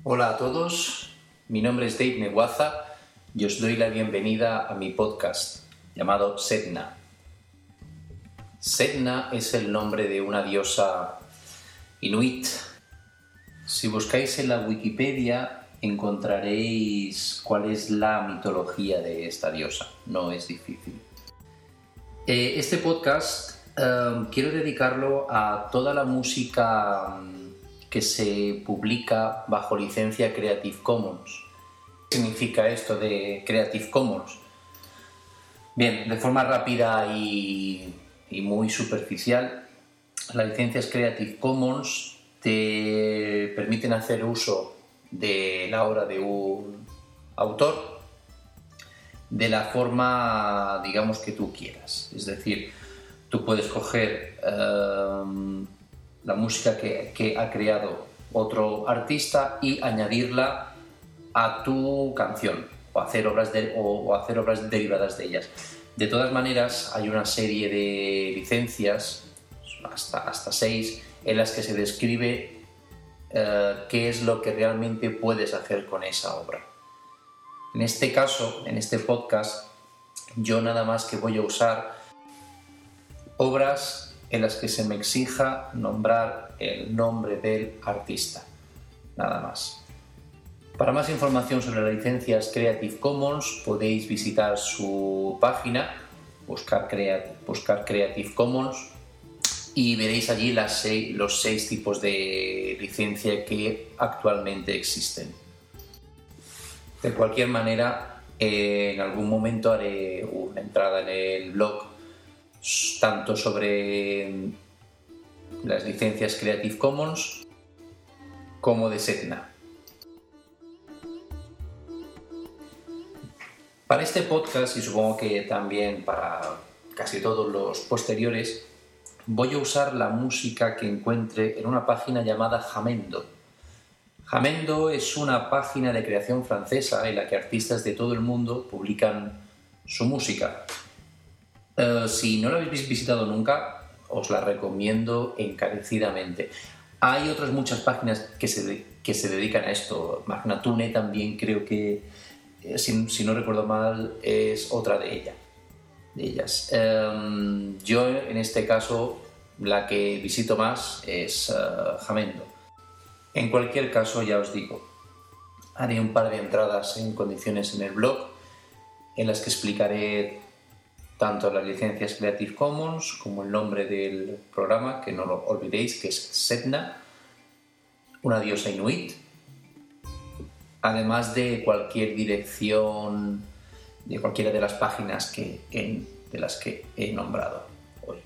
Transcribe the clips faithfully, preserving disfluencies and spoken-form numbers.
Hola a todos, mi nombre es Dave Neguaza y os doy la bienvenida a mi podcast llamado Sedna. Sedna es el nombre de una diosa inuit. Si buscáis en la Wikipedia encontraréis cuál es la mitología de esta diosa, no es difícil. Eh, este podcast eh, quiero dedicarlo a toda la música que se publica bajo licencia Creative Commons. ¿Qué significa esto de Creative Commons? Bien, de forma rápida y, y muy superficial, las licencias Creative Commons te permiten hacer uso de la obra de un autor de la forma, digamos, que tú quieras. Es decir, tú puedes coger um, la música que, que ha creado otro artista y añadirla a tu canción o hacer obras, de, o, o hacer obras derivadas de ellas. De todas maneras, hay una serie de licencias, hasta, hasta seis, en las que se describe eh, qué es lo que realmente puedes hacer con esa obra. En este caso, en este podcast, yo nada más que voy a usar obras en las que se me exija nombrar el nombre del artista, nada más. Para más información sobre las licencias Creative Commons podéis visitar su página, buscar, Crea- buscar Creative Commons y veréis allí las seis, los seis tipos de licencia que actualmente existen. De cualquier manera, eh, en algún momento haré una entrada en el blog tanto sobre las licencias Creative Commons como de Sedna. Para este podcast, y supongo que también para casi todos los posteriores, voy a usar la música que encuentre en una página llamada Jamendo. Jamendo es una página de creación francesa en la que artistas de todo el mundo publican su música. Uh, si no la habéis visitado nunca, os la recomiendo encarecidamente. Hay otras muchas páginas que se, de, que se dedican a esto. Magnatune también creo que, eh, si, si no recuerdo mal, es otra de, ella, de ellas. Um, yo, en este caso, la que visito más es uh, Jamendo. En cualquier caso, ya os digo, haré un par de entradas en condiciones en el blog en las que explicaré tanto las licencias Creative Commons como el nombre del programa, que no lo olvidéis, que es Sedna, una diosa inuit, además de cualquier dirección de cualquiera de las páginas que, en, de las que he nombrado hoy.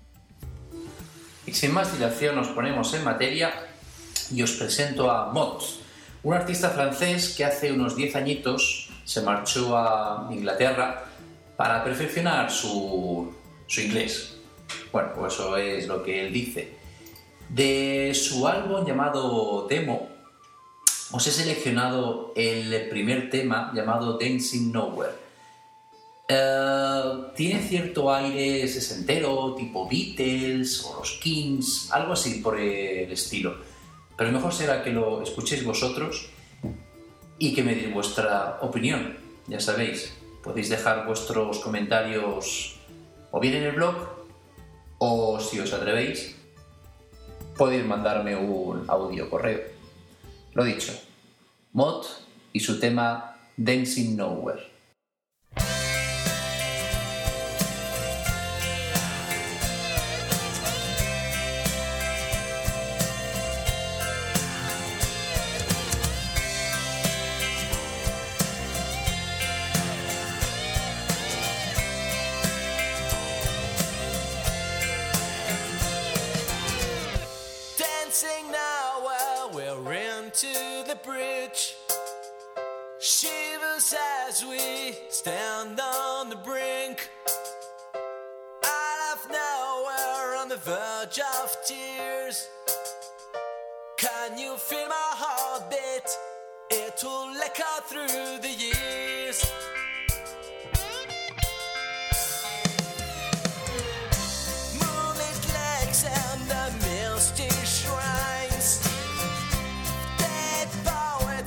Y sin más dilación nos ponemos en materia y os presento a Mott, un artista francés que hace unos diez añitos se marchó a Inglaterra para perfeccionar su, su inglés. Bueno, pues eso es lo que él dice. De su álbum llamado Demo, os he seleccionado el primer tema llamado Dancing Nowhere. Uh, tiene cierto aire sesentero, tipo Beatles o los Kings, algo así por el estilo. Pero mejor será que lo escuchéis vosotros y que me deis vuestra opinión, ya sabéis. Podéis dejar vuestros comentarios o bien en el blog o, si os atrevéis, podéis mandarme un audio correo. Lo dicho, Mott y su tema Dancing Nowhere. Dancing now while we're into the bridge. Shivers as we stand on the brink. Out of nowhere on the verge of tears. Can you feel my heartbeat? It will echo through the years. Moonlit lakes and the misty shrines. Dead poets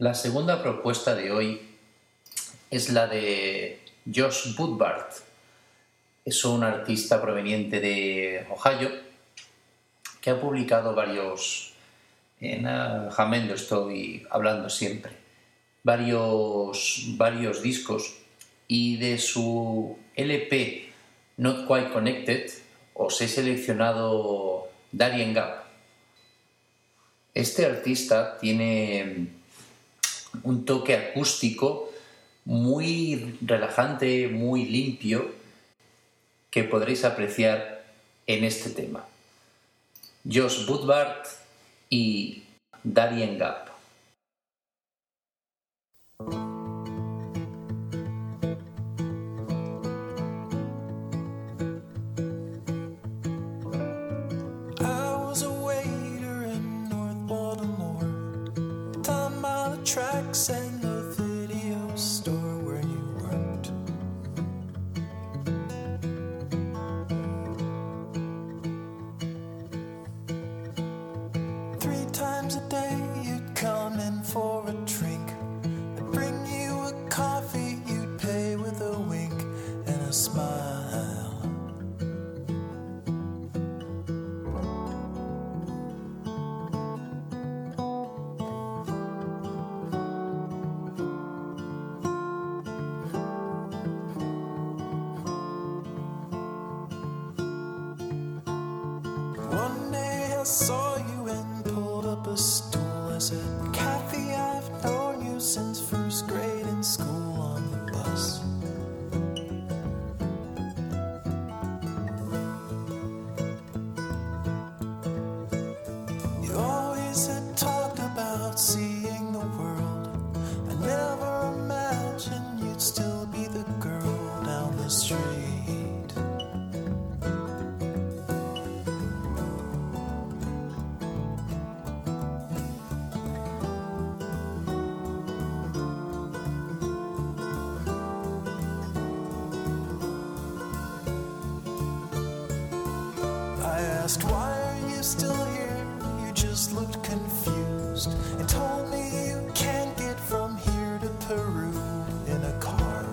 La segunda propuesta de hoy es la de Josh Woodward. Es un artista proveniente de Ohio que ha publicado varios, en Jamén lo estoy hablando siempre, varios, varios discos, y de su L P Not Quite Connected os he seleccionado Darien Gap. Este artista tiene un toque acústico muy relajante, muy limpio, que podréis apreciar en este tema. Josh Woodward y Darien Gap. Tracks and the video store where you worked. Three times a day you'd come in for a drink. I'd bring you a coffee, you'd pay with a wink and a smile. I saw you and pulled up a stool. I said, Kathy, I've known you since first grade in school on the bus. You always had talked about seeing the world. I never imagined you'd still be the girl down the street. Asked, why are you still here? You just looked confused and told me you can't get from here to Peru in a car.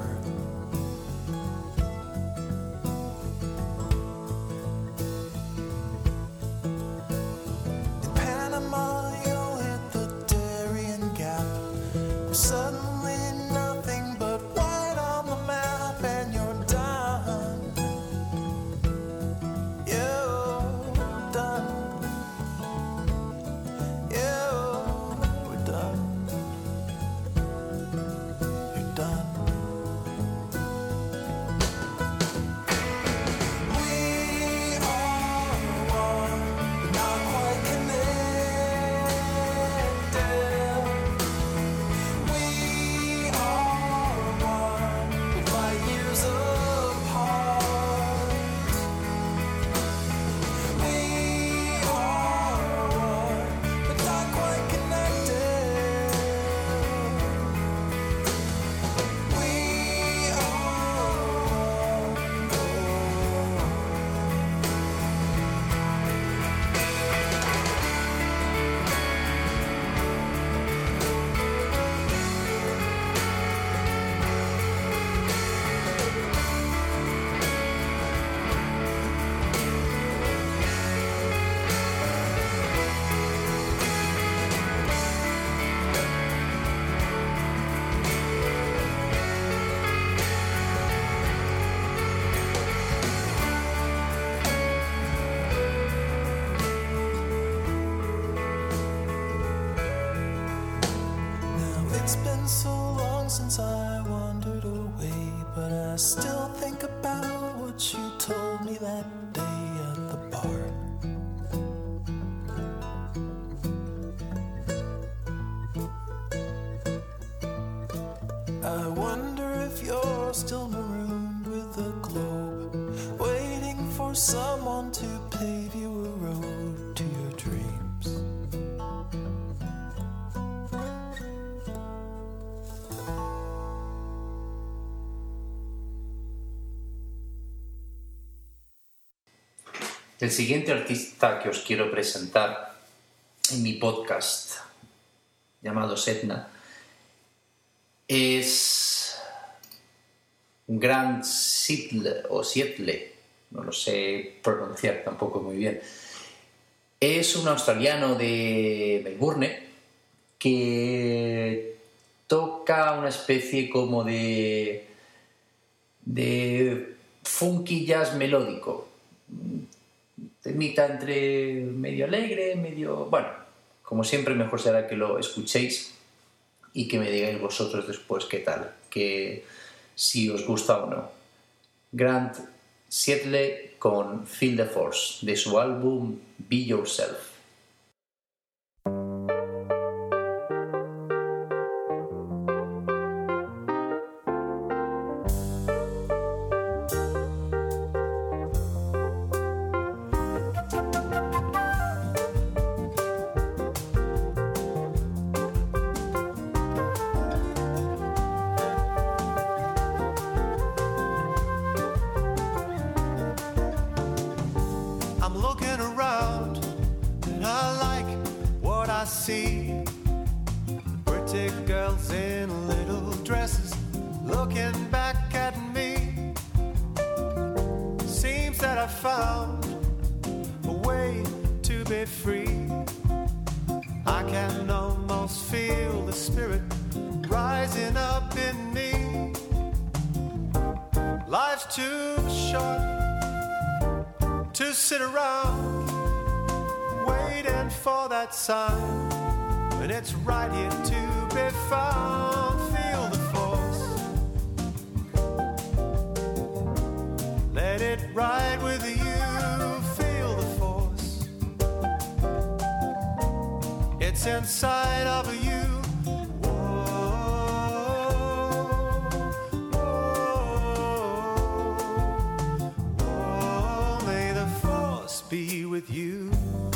In Panama, you'll hit the Darien Gap. Suddenly nothing but white on the map and you're done. It's been so long since I wandered away, but I still think about what you told me that day at the bar. I wonder if you're still marooned with a globe, waiting for someone to pave you a road to your dreams. El siguiente artista que os quiero presentar en mi podcast llamado Sedna es Grant Seattle, o Seattle, no lo sé pronunciar tampoco muy bien. Es un australiano de Melbourne que toca una especie como de, de funky jazz melódico. Mitad entre medio alegre, medio... Bueno, como siempre, mejor será que lo escuchéis y que me digáis vosotros después qué tal, que si os gusta o no. Grant Seattle con Feel the Force, de su álbum Be Yourself. Sign, and it's right here to be found. Feel the force, let it ride with you. Feel the force, it's inside of you. Whoa, whoa, whoa, may the force be with you.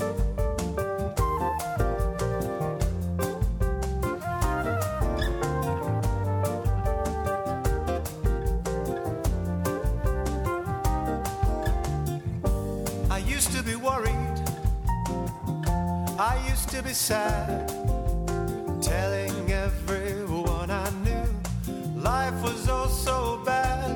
To be sad, telling everyone I knew life was oh so bad.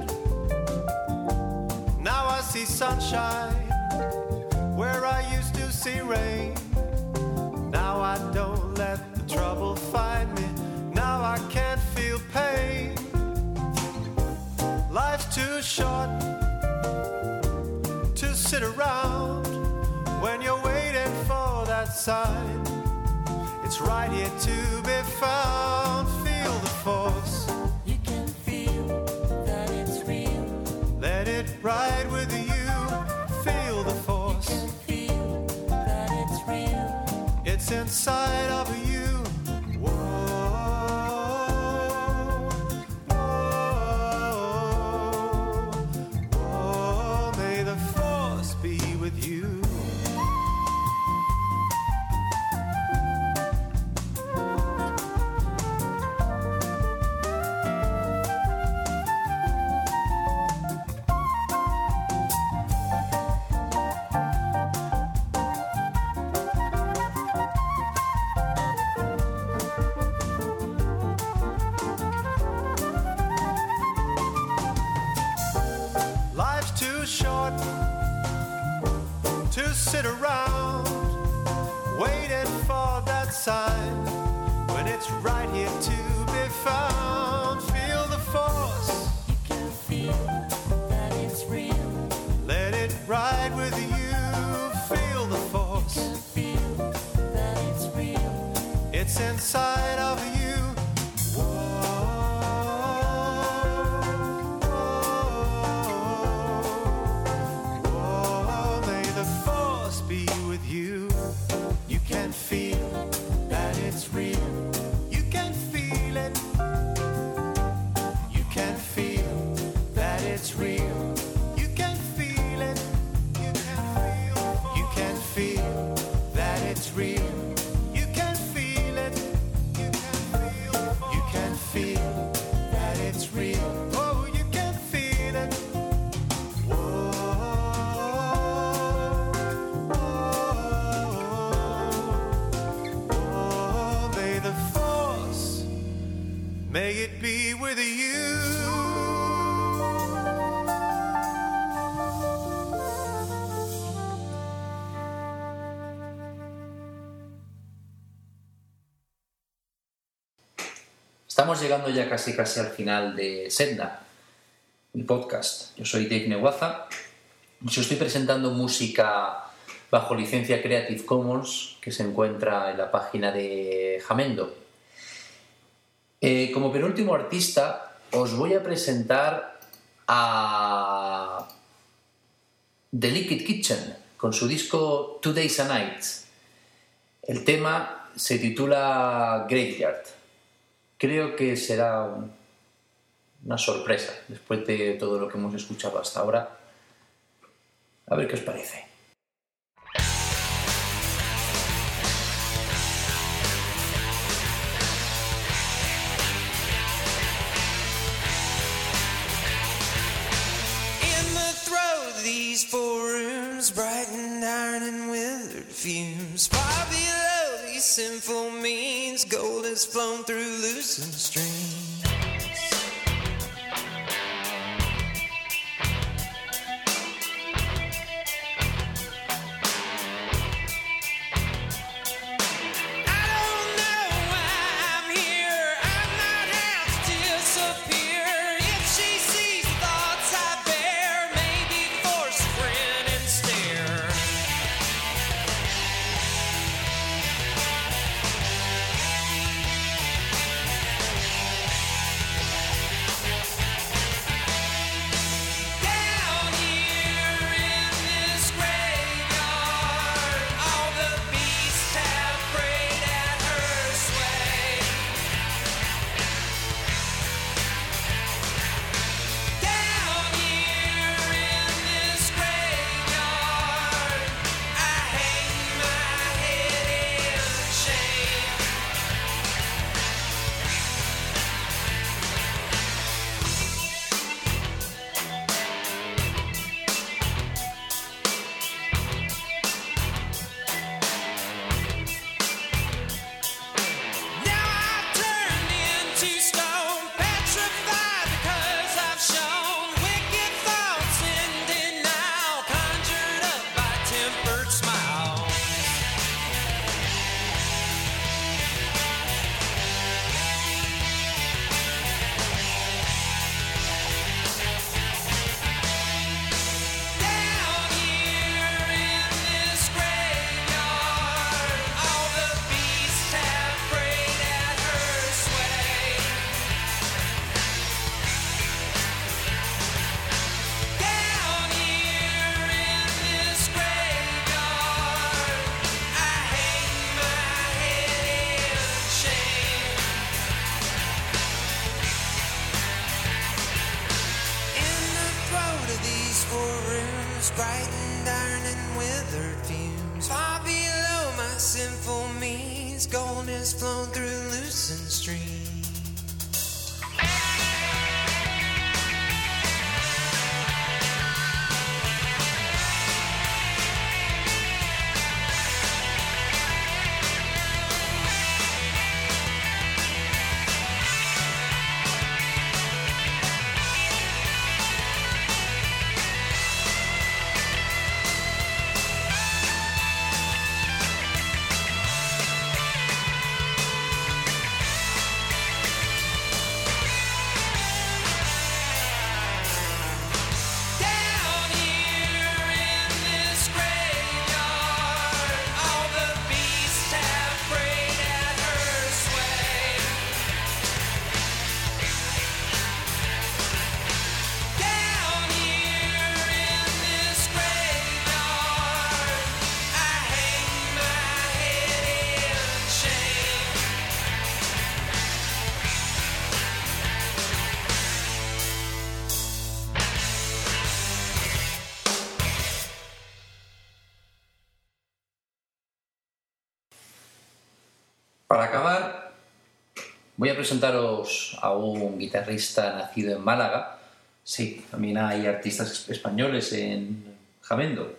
Now I see sunshine where I used to see rain. Now I don't let the trouble find me. Now I can't feel pain. Life's too short to sit around when you're waiting for that sign. It's right here to be found. Feel the force. You can feel that it's real. Let it ride with you. Feel the force. You can feel that it's real. It's inside of you. Whoa, whoa, whoa. May the force be with you. Sit around waiting for that sign when it's right here to be found. Feel the force. You can feel that it's real. Let it ride with you. Feel the force. You can feel that it's real. It's inside of you. Estamos llegando ya casi casi al final de Sedna, mi podcast. Yo soy Dave Neguaza. Yo estoy presentando música bajo licencia Creative Commons que se encuentra en la página de Jamendo. Eh, como penúltimo artista os voy a presentar a The Liquid Kitchen con su disco Two Days a Night. El tema se titula Graveyard. Creo que será un, una sorpresa después de todo lo que hemos escuchado hasta ahora. A ver qué os parece. These four rooms, bright and iron and withered fumes. Far below these sinful means, gold has flown through loosened streams. Bright and iron and withered fumes. Far below my sinful means, gold has flown through loosened streams. Para acabar, voy a presentaros a un guitarrista nacido en Málaga. Sí, también hay artistas españoles en Jamendo.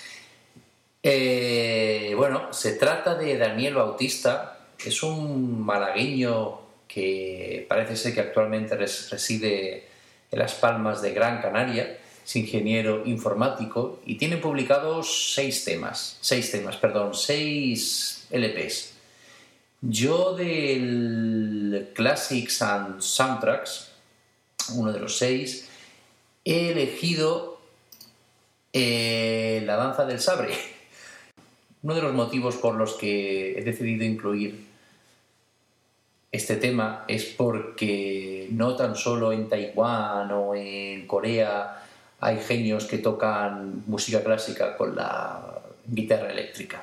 Eh, bueno, se trata de Daniel Bautista. Es un malagueño que parece ser que actualmente reside en Las Palmas de Gran Canaria. Es ingeniero informático y tiene publicados seis temas, seis temas, perdón, seis L Pes. Yo del Classics and Soundtracks, uno de los seis, he elegido eh, La danza del sabre. Uno de los motivos por los que he decidido incluir este tema es porque no tan solo en Taiwán o en Corea hay genios que tocan música clásica con la guitarra eléctrica.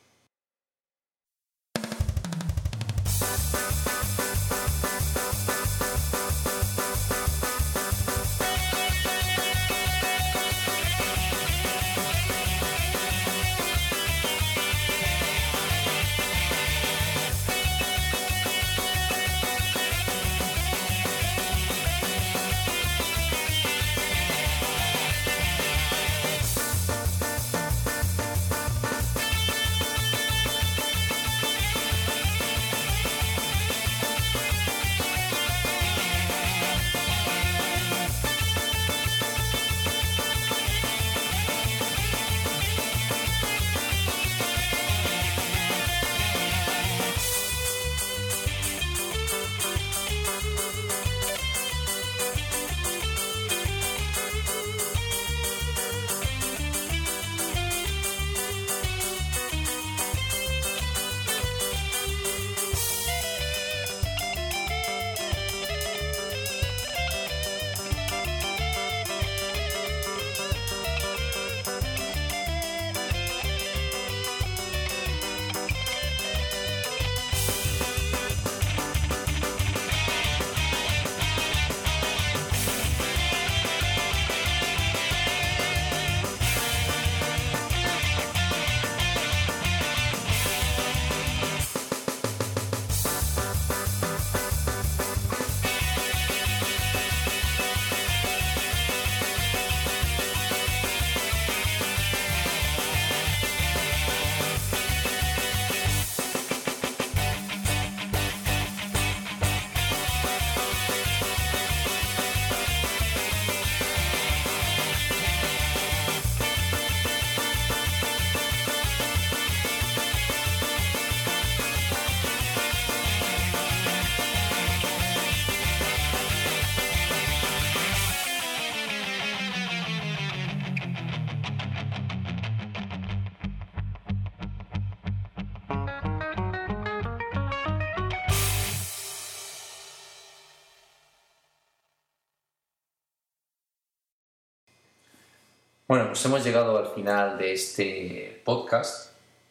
Bueno, pues hemos llegado al final de este podcast.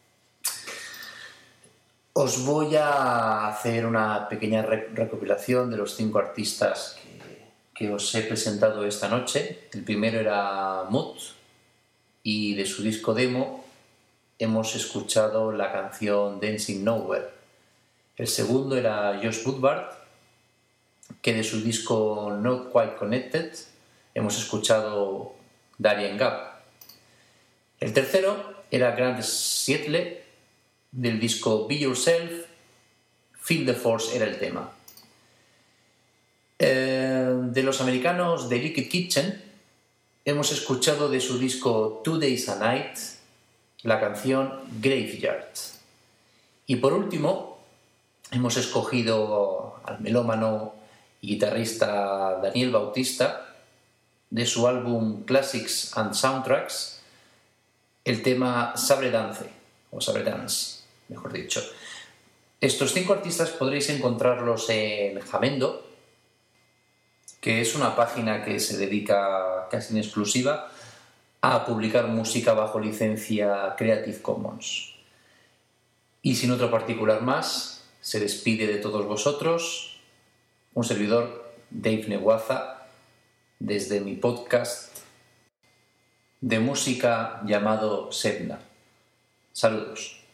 Os voy a hacer una pequeña recopilación de los cinco artistas que, que os he presentado esta noche. El primero era Mood y de su disco demo hemos escuchado la canción Dancing Nowhere. El segundo era Josh Woodward, que de su disco Not Quite Connected hemos escuchado Darien Gap. El tercero era Grant Seattle, del disco Be Yourself, Feel the Force era el tema. Eh, de los americanos de Liquid Kitchen hemos escuchado de su disco Two Days a Night la canción Graveyard. Y por último hemos escogido al melómano y guitarrista Daniel Bautista, de su álbum Classics and Soundtracks, el tema Sabre Dance, o Sabre Dance, mejor dicho. Estos cinco artistas podréis encontrarlos en Jamendo, que es una página que se dedica casi en exclusiva a publicar música bajo licencia Creative Commons. Y sin otro particular más, se despide de todos vosotros un servidor, Dave Neguaza, desde mi podcast de música llamado Sedna. Saludos.